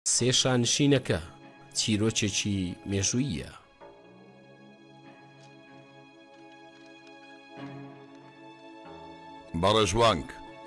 سێ شانشینەکە چیرۆکێکی مێژوویە. بەڕێژوانگ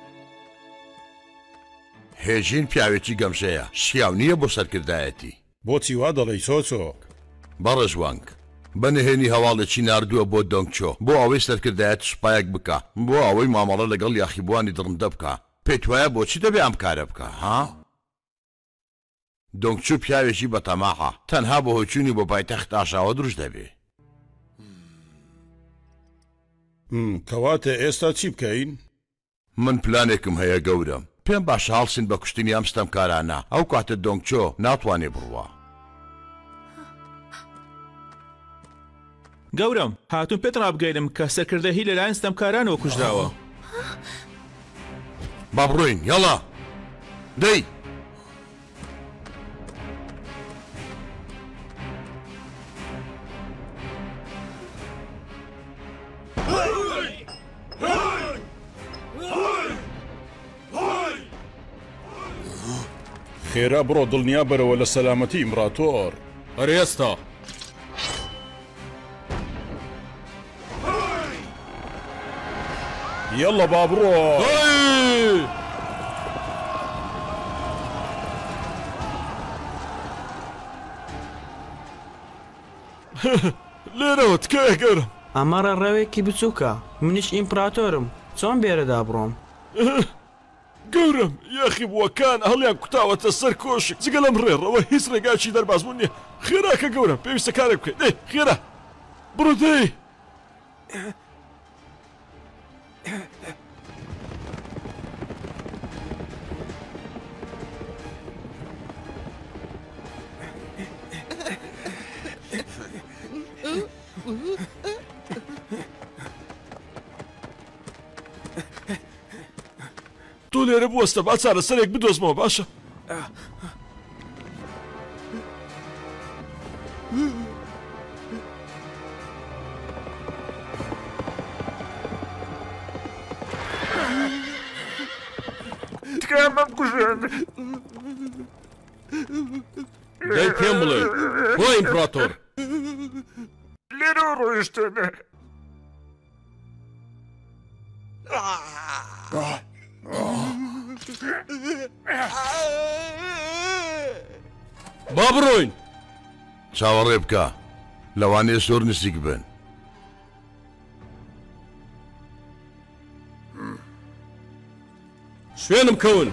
هێژین پیاوێکی گەمژەیە شیاو نییە بۆ سەرکردایەتی. بۆچی وا دەڵێی چۆچۆک؟ بەڕێژوانگ بەنهێنی هەواڵێکی ناردووە بۆ دۆنگچۆ بۆ ئەوەی سەرکردایەت شپایەک بکە بۆ ئەوەی مامەڵە لەگەڵ یاخیبوانی دڕندە بکە. پێت وایە بۆچی دەبێ ئەم کارە بکە ها؟ دۆنگچۆ پیاوێکی بەتەماحە تەنها بە هۆچوونی بۆ پایتەخت ئاشاوە دروست دەبێ. کەواتە ئێستا چی بکەین؟ من پلانێکم هەیە گەورم. پێم باشە هەڵسین بە کوشتنی ئەم ستەمکارانە ئەو کاتە دۆنگچۆ ناتوانێ بڕوە. گەورم هاتوون پێت ڕابگەیرم کە سەرکردەهی لەلایەن ستەمکارانەوە کوژراوە. با بڕۆین یاڵا دەی خێرا بڕۆ دڵنیا بەرەوە لە سەلامەتی ئیمپراتۆر. هەرێستا یەڵە با بڕۆ. لێرەوە تکایە گەورم. ئەمەڕە ڕێوێکی بچووکە منیش ئیمپراتۆرم چۆن بێرەدا بڕۆم؟ گەورم یاخی بووەکان هەڵیان کوتاوەتە سەر کۆشک جگە لەم ڕێڕەوە هیچ ڕێگاچی دەربازبوون نییە. خێراکە گەورم پێویستە کارێک بکەیت. دەی خێرا بڕۆ دەی. تۆ لێرە بوەستە با چارە سەرێک بدۆزمەوە باشە. تکایە مەم کوژێن. دەی پێم بڵێ بۆ ئیمپراتۆر لێرەوە ڕۆیشتێنێ. با بڕۆین. چاوەڕێ بکە لەوانەیە زۆر نزیک بن. شوێنم کەون.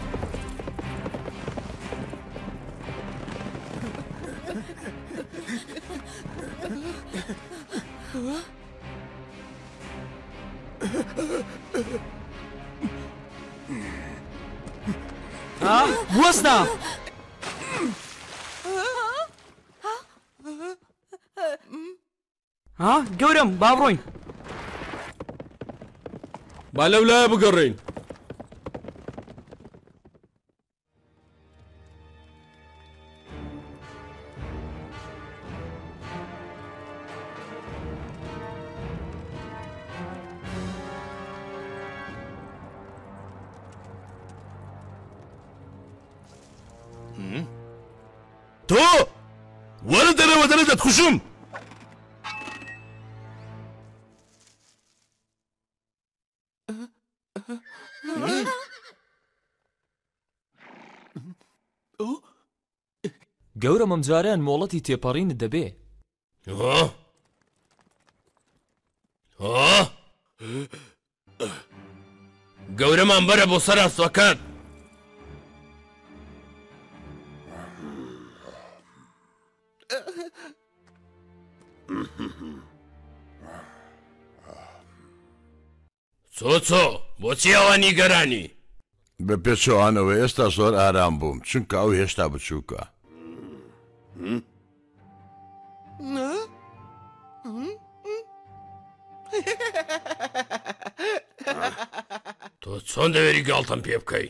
بوەستە! گەورم با بڕۆین. با لەولایە بگەڕێین. تۆ وەرە دەرەوە دەرە دەتکوژم. گەورە ئەم جاران مۆڵەتی تێپەڕینت دەبێ. گەورەمان بەرە بۆ سەر ئاسوەکان. چۆچۆ بۆچی ئەوە نیگەرانی؟ بە پێچەوانەوە ئێستا زۆر ئارام بووم چونکە ئەو هێشتا بچووکە. تۆ چۆن دەوێری گاڵتەم پێ بکەی؟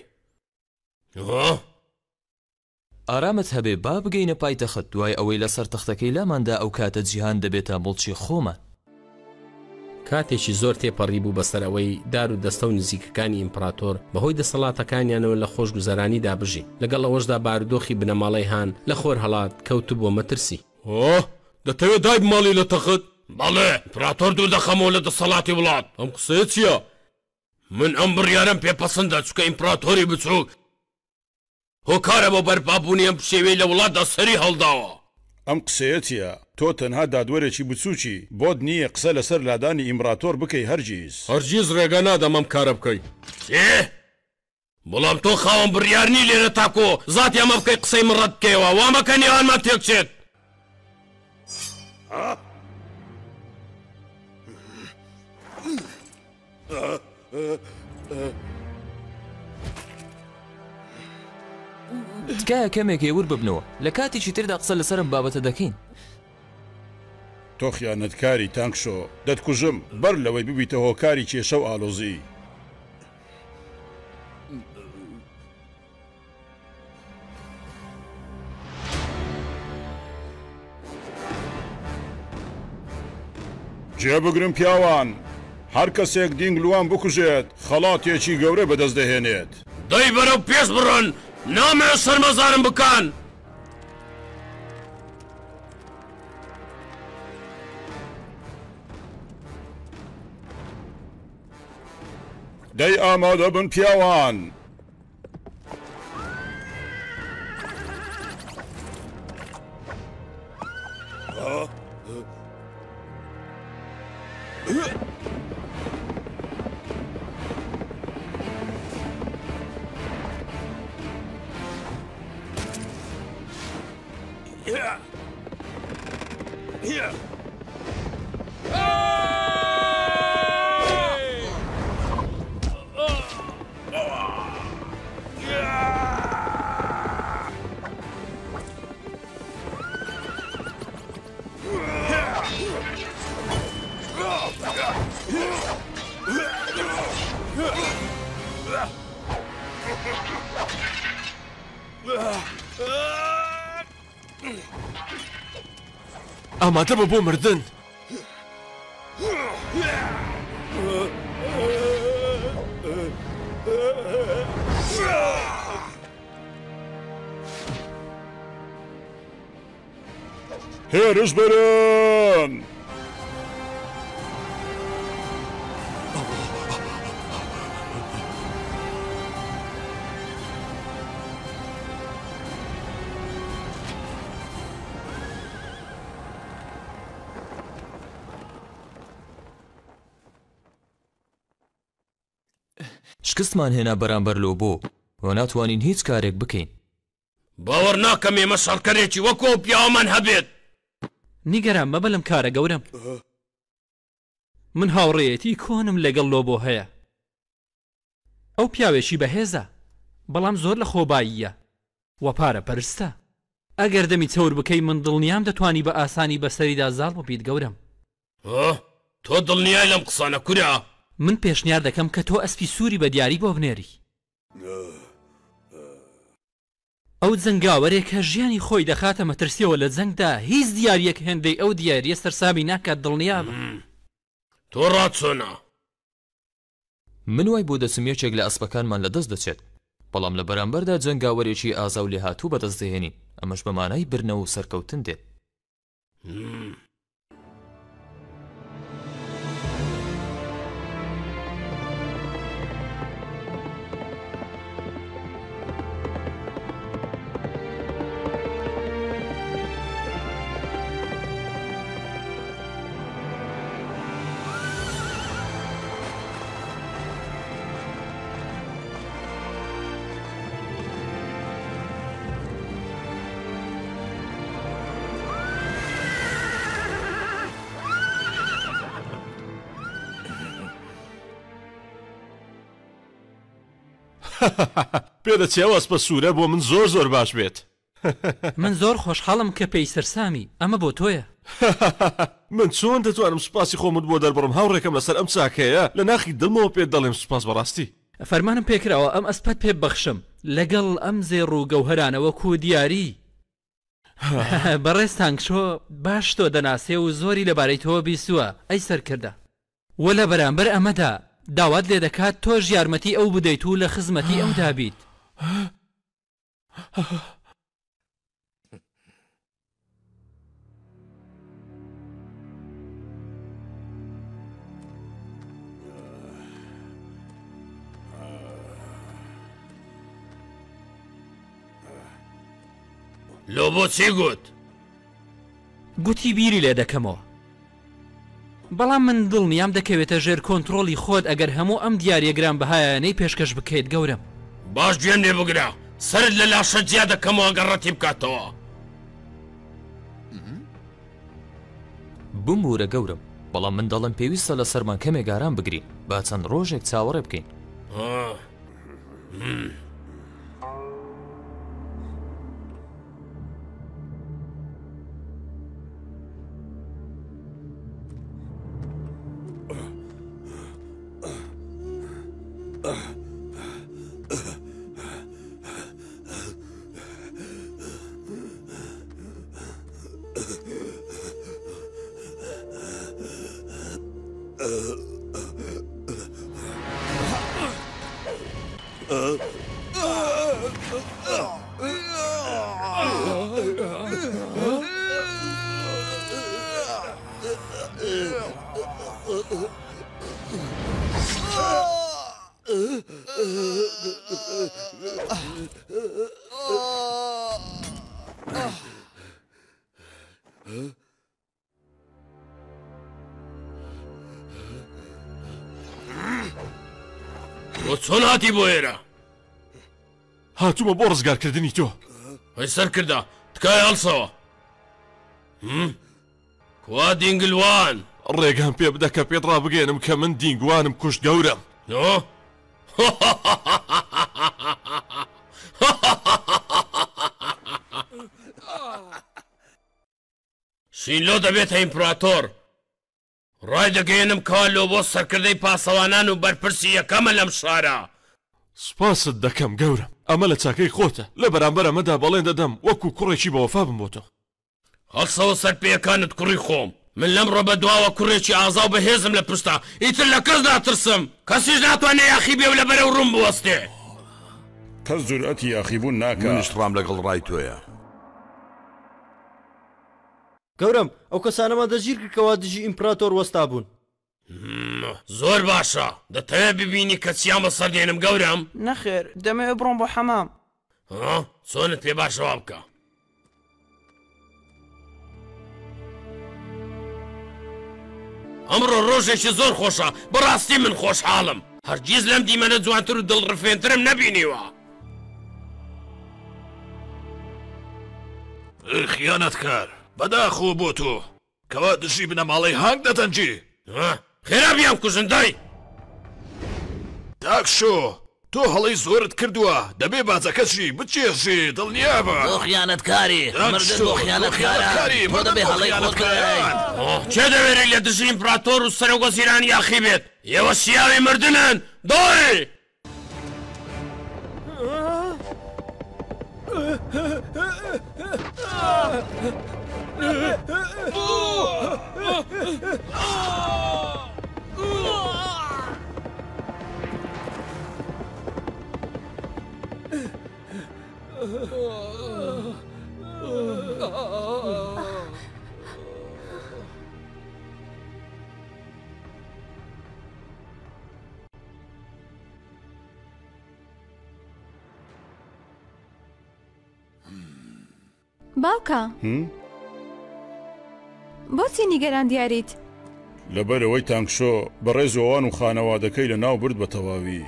ئارامت هەبێ با بگەینە پایتەخت دوای ئەوەی لەسەر تەختەکەی لاماندا ئەو کاتە جیهان دەبێتە مڵکی خۆمان. کاتێکی زۆر تێپەڕی بوو بەسەرەوەی دار و دەستە و نزیکەکانی ئیمپراتۆر بەهۆی دەسەڵاتەکانیانەوە لە خۆشگوزەرانیدا بژی لەگەڵ ئەوەشدا بارودۆخی بنەماڵەی هان لە خۆر هەڵات کەوت بۆ مەترسی دەتەوێت دای ماڵی لە تەخت بەڵێ ئیمپراتۆر دوور دەخەمەوە لە دەسەڵاتی وڵات ئەم قسەیە چییە؟ من ئەم بڕیارەم پێپەسەندە چکە ئیمپراتۆری بچووک هۆکارە بۆ بەرپابوونی ئەم شێوەی لە وڵاتدا سەری هەڵداوە ئەم قسەیەتیە تۆ تەنها دادوەرێکی بچووکی بۆت نییە قسە لەسەر لادانی ئیمپراتۆر بکەی هەرگیز ڕێگە نادەم ئەم کارە بکەی بەڵام تۆ خاوەن بڕیارنی لێرە تاکۆ زاتی ئەمە بکەی قسەی من ڕەت بکەیەوە وا مەکە نێوانمان تێکچێت تکایە کەمێک ێور ببنەوە لە کاتێکی تردا قسە لەسەرم بابەتە دەکەین تۆ خیانەتکاری تانکشۆ دەتکوژم بەر لەوەی ببیتە هۆکاری کێشە و ئالۆزی جێبگرم پیاوان هەر کەسێک دینگ لوان بکوژێت خەڵاتێکی گەورە بەدەست دەهێنێت دەی بەرەو پێش بڕۆن نامەوێت سەرمەزارم بکەن دەی ئامادە بن پیاوان ئامادە بە بۆ مردن هێرش بەرن شکستمان هێنا بەرامبەر لۆ بۆ و ناتوانین هیچ کارێک بکەین باوەڕ ناکەم ئێمە شەڕکەرێکی وەکۆ پیاوەمان هەبێت نیگەران مەبە لەم کارە گەورم من هاوڕێیەتی کۆنم لەگەڵ لۆ بۆ هەیە ئەو پیاوێکی بەهێزە بەڵام زۆر لە خۆباییە و پارە پەرستە ئەگەر دەمی چەور بکەی من دڵنیام دەتوانی بە ئاسانی بەسەریدا زاڵ ببیت گەورم تۆ دڵنیای لەم قسانە کورە من پێشنیار دەکەم کە تۆ ئەسپی سووری بە دیاری بۆ بنێری ئەو جەنگاوەرێک کە ژیانی خۆی دەخاتە مەترسیەوە لە جەنگدا هیچ دیاریەک هێندەی ئەو دیاریە سەرسامی ناکات دڵنیا بە تۆ ڕاچۆنا من وای بۆ دەچم یەکێک لە ئەسپەکانمان لەدەست دەچێت بەڵام لە بەرامبەردا جەنگاوەرێکی ئازا و لێهاتوو بەدەست دەهێنین ئەمەش بەمانای برنەوە و سەرکەوتن دێت پێدەچێوە ئەسپە سوورە بۆ من زۆر زۆر باش بێت من زۆر خۆشحاڵم کە پێی سەرسامی ئەمە بۆ تۆیە من چۆن دەتوانم سوپاسی خۆمت بۆ دەربڕم هاوڕێکم لەسەر ئەم چاکەیە لە ناخی دڵمەوە پێت دەڵێم سوپاس بەڕاستی فەرمانم پێکراوە ئەم ئەسپەت پێ بەخشم لەگەڵ ئەم زێڕ و گەوهرانەوە کو دیاری بەڕێز تانکشۆ باش تۆ دەناسێ و زۆری لەبارەی تۆ بیستووە ئەی سەرکردە وە لە بەرامبەر ئەمەدا داوات لێ دەکات تۆش یارمەتی ئەو بدەیت و لە خزمەتی ئەو دابیت. لۆ بۆچی گوت؟ گوتی بیری لێ دەکەمەوە، بەڵام من دڵنیام دەکەوێتە ژێر کۆنتترۆلی خۆت ئەگەر هەموو ئەم دیارەگران بەهایانەی پێشکەش بکەیت گەورم. باش گوێم لێ بگرە، سرت لە لاشە جیا دەکەمەوە گەڕەتی بکاتەوە. بمورە گەورم، بەڵام من دەڵم پێویستە لە سەرمان کەمێک ئارام بگرین با چەند ڕۆژێک چاوەڕێ بکەین. چۆن هاتی بۆ ئێرە؟ هاتوومە بۆ ڕزگارکردنی تۆ. وەی سەر کردە تکای هەڵسەوە. کوا دینگلوان ڕێگان پێ بدە کە پێت ڕابگەێنم کە من دینگوانم کوشت گەورم. نۆ شینلۆ دەبێتە ئیمپراتۆر. ڕای دەگەێنم کالۆ بۆ سەرکردەی پاسەوانان و بەرپرسی یەکەمە لەم شارە. سپاست دەکەم گەورم، ئەمە لە چاکەی خۆتە، لە بەرامبەر ئەمەدا بەڵێن دەدەم وەکو کوڕێکی بەوەفا بم بۆ تۆ. هەڵسەوە سەر پێیەکانت کوڕی خۆم، من لەم ڕۆبە دواوە کوڕێکی ئازا و بەهێزم لە پشتا، ئیتر لە کەس ناترسم، کەسیش ناتوانێ یاخی بێ و لە بەرەو ڕوون بوەستێ. کەس جورئەتی یاخیبوون ناکات. منیش ڕام لەگەڵ ڕای تۆیە. گەورم ئەو کەسانەمە دەگیر کردکەوە دژی ئیمپراتۆر وەستا بوون. زۆر باشە، دەتەوێت ببینی کە چیان بەسەردێنم گەورم؟ نەخێر دەمەوێت بڕۆم بۆ حەمام. چۆنت پێ باشەوە بکە. ئەمڕۆ ڕۆژێکی زۆر خۆشە، بەڕاستی من خۆشحاڵم، هەرگیز لەم دیمەنە جوانتر و دڵڕفێنترم نەبینیوە. خیانەتکار بەداخۆ بۆ تۆ کەوا دژی بنەماڵەی هەنگ دەتەنجی. خێرا بیان کوژندای تاکشۆ تۆ هەڵی زۆرت کردووە، دەبێ بازەکەشی بچێژی دڵنیا بە. بۆ خیانەتکاری مردن بۆ خیانەتکاری تۆ دەبێ هەڵی خۆت چێ دەوێری لە دژی ئیمپراتۆر و سەرۆگۆزیرانی یاخی بێت؟ ئێوە سیاوی مردنن دۆی. باوکە بۆچی نیگەران دیاریت؟ لەبەرەوەی تانکشۆ بەڕێزەوان و خانەوادەکەی لە ناو برد بە تەواوی.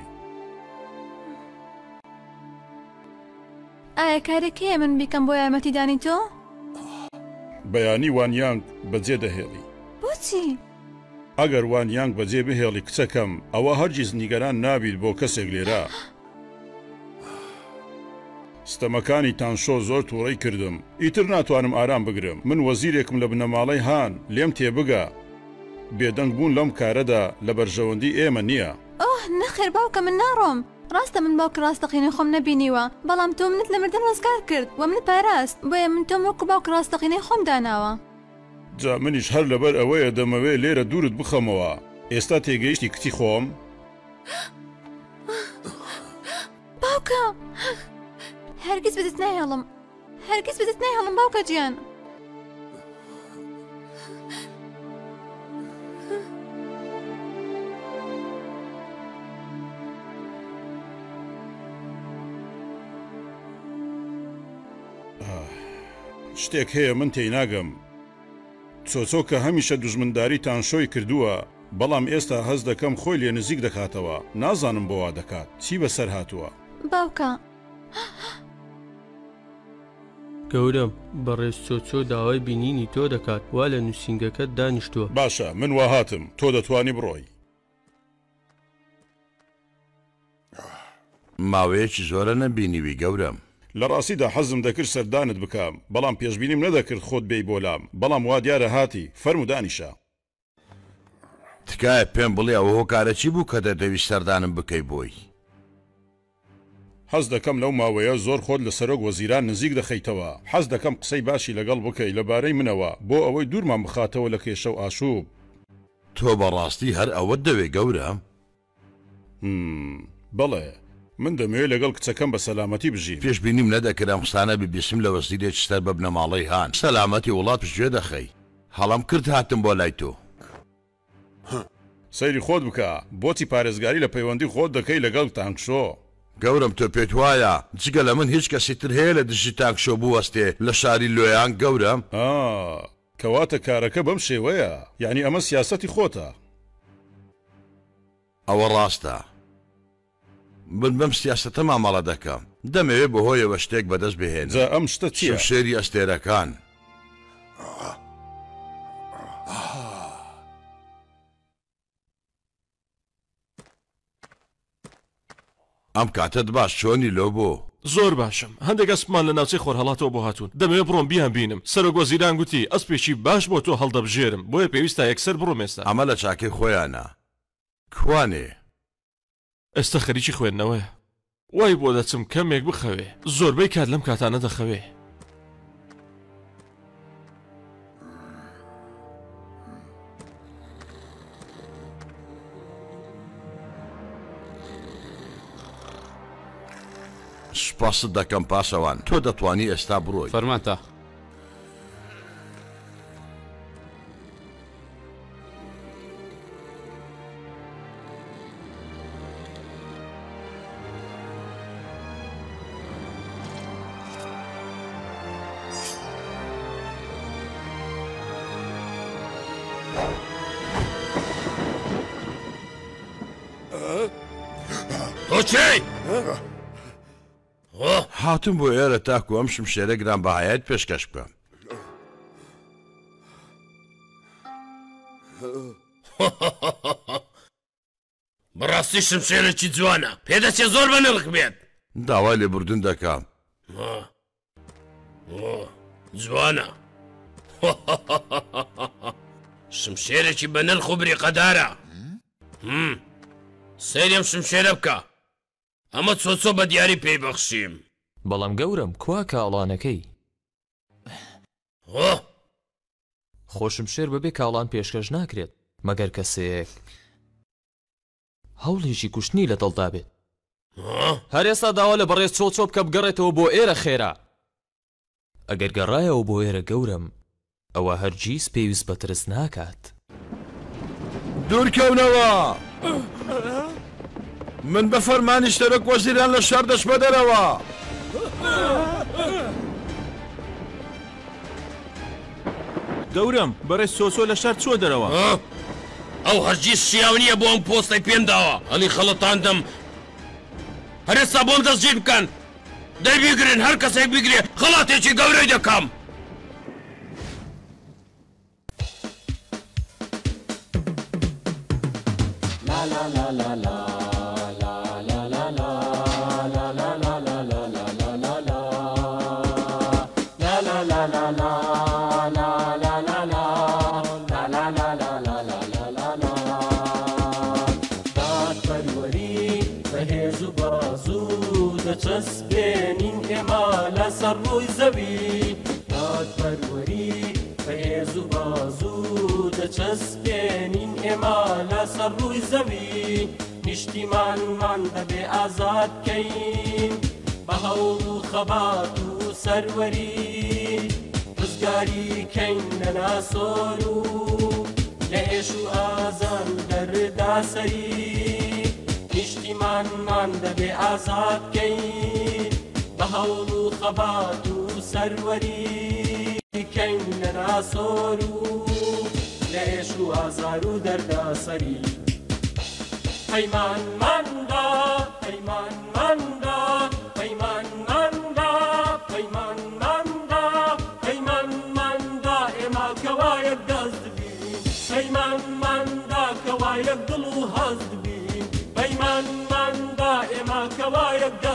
ئایا کارێکەیە من بیکەم بۆ یارمەتیدانی تۆ؟ بەیانی وانیانگ بەجێ دەهێڵی. بۆچی؟ ئەگەر وانیانگ بەجێ بهێڵی کچەکەم ئەوە هەرگیز نیگەران نابیت بۆ کەسێک لێرە. ستەمەکانی تانشۆ زۆر تووڕەی کردم، ئیتر ناتوانم ئارام بگرم. من وەزیرێکم لە بنەماڵەی هان، لێم تێبگە. بێدەنگ بوون لەم کارەدا لە بەرژەوەندی ئێمە نییە. ئۆه نەخێر باوکە من ناڕۆم. ڕاستە من باوکە ڕاستەقینەی خۆم نەبینیوە، بەڵام تۆ منت لە مردن ڕزگار کرد و منت پاراست، بۆیە من تۆم وەکو باوکە ڕاستەقینەی خۆم داناوە. جا منیش هەر لەبەر ئەوەیە دەمەوێت لێرە دوورت بخەمەوە. ئێستا تێگەیشتی کچی خۆم؟ باوکە هەرگیز بەدەست نایهێڵم هەرگیز بەدەست نایهێڵم باوکە گیان شتێک هەیە من تێی ناگەم چۆچۆ کە هەمیشە دوژمنداریتان شۆی کردووە بەڵام ئێستا هەز دەکەم خۆی لێ نزیک دەکاتەوە نازانم بۆ وا دەکات چی بەسەر هاتووە باوکە گەورم بەڕێز چۆچۆ داوای بینینی تۆ دەکات وا لە نووسینگەکەت دانیشتووە باشە من وا هاتم تۆ دەتوانی بڕۆی ماوەیەکی زۆرە نەبینیوی گەورم لە ڕاستیدا حەزم دەکرد سەردانت بکەم بەڵام پێشبینیم نەدەکرد خۆت بێی بۆلام بەڵام وا دیارە هاتی فەرمو دانیشە تکایە پێم بڵێ ئەوە هۆکارەچی بوو کە دەدەویست سەردانم بکەی بۆی حەز دەکەم لەو ماوەیە زۆر خۆت لە سەرۆک وەزیران نزیک دەخەیتەوە حەز دەکەم قسەی باشی لەگەڵ بکەی لەبارەی منەوە بۆ ئەوەی دوورمان بخاتەوە لە کێشە و ئاشوب تۆ بەڕاستی هەر ئەوەت دەوێ گەورە بەڵێ من دەمەوێت لەگەڵ کچەکەم بە سەلامەتی بژین پێشبینیم نەدەکرام قسانە ببیسم لە وەزیرێکی سەر بە بنەماڵەی هان سەلامەتی وڵات پشتگوێ دەخەی هەڵام کرد هاتم بۆ لای تۆ سەیری خۆت بکە بۆچی پارێزگاری لە پەیوەندی خۆت دەکەی لەگەڵ تانکشۆ گەورم تۆ پێت وایە جگە لە من هیچ کەسی تر هەیە لە دژی تانکشۆ بوەستێ لە شاری لۆیان گەورم کەواتە کارەکە بەم شێوەیە یعنی ئەمە سیاسەتی خۆتە ئەوە ڕاستە من بەم سیاسەتە مامەڵە دەکەم دەمەوێت بەهۆیەوە شتێک بەدەست بهێن جا ئەم شتە چیە؟ شێری ئەستێرەکان ئەم کاتت باش چۆنی لۆ بۆ زۆر باشم هەندێک ئەسپمان لە ناوچەی خۆرهەڵاتەوە بۆ هاتوون دەمەوێت بڕۆم بیان بینم سەرۆک وەزیران گوتی ئەسپێکی باش بۆ تۆ هەڵدەبژێرم بۆیە پێویستە یەکسەر بڕۆم ئێستا ئەمە لە چاکەی خۆیانە کوانێ ئێستا خەریکی خوێندنەوەیە وای بۆ دەچم کەمێک بخەوێ زۆربەی کات لەم کاتانە دەخەوێ سوپاست دەکەم پاسەوان تۆ دەتوانی ئێستا بڕۆی فەرماتە تۆچی هاتم بۆ ئێرە تاکو ئەم شمشێرە گران بەهایەت پێشکەش بکەم بەڕاستی شمشێرێکی جوانە پێدەچێت زۆر بە نرخ بێت داوای لێبوردن دەکەم جوانە شمشێرێکی بە نرخ و بریقەدارە سەیرم شمشێرە بکە ئەمە چۆچۆ بە دیاری پێی بەخشیم بەڵام گەورم کوا کاڵانەکەی خۆشم شێر بەبێ کاڵان پێشکەش ناکرێت مەگەر کەسێک هەوڵێکی کوشتنی لە دڵدا بێت هەر ئێستا داوا لە بەڕێز چۆچۆ بکە بگەڕێتەوە بۆ ئێرە خێرا ئەگەر گەڕایەوە بۆ ئێرە گەورم ئەوە هەرگیز پێویست بە ترس ناکات دوورکەونەوە من بە فەرمانی شتەرۆک وەزیران لە شار دەچمە دەرەوە گەورم بەڕێز چۆچۆ لە شار چوە دەرەوە ئەو هەرگیز شیاو نییە بۆ ئەم پۆستەی پێم داوە ئەلی خەڵەتاندەم هەر ئێستا بۆم دەستگیر بکەن دەیبیگرن هەر کەسێک بیگرێ خەڵاتێکی گەورەی دەکەم دەچەسبێنین ئێمە لەسەر ڕووی زەوی دادپەروەری بەهێز و بازوو دەچەسبێنین ئێمە لەسەر نیشتیمانمان دەبێ ئازاد بکەین بە هەوڵ و خەبات و سەروەری ڕزگاری کەین لە ناسۆر و لە ئێش و ئازان دەردا سەری نیشتیمانمان دەبێ ئازاد بکەین بە هەوڵ و خەبات و سەروەری کەین لە ناسۆر و لە ئێش و ئازار و دەردا سەری پەیمانماندا پەیمانماندا پەیمانماندا پەیمانماندا پەیمانماندا ئێمە کەوایەک دەست بین پەیمانماندا کەوایەک دڵ و هەست بین پەیمانماندا ئێمە کەوایەک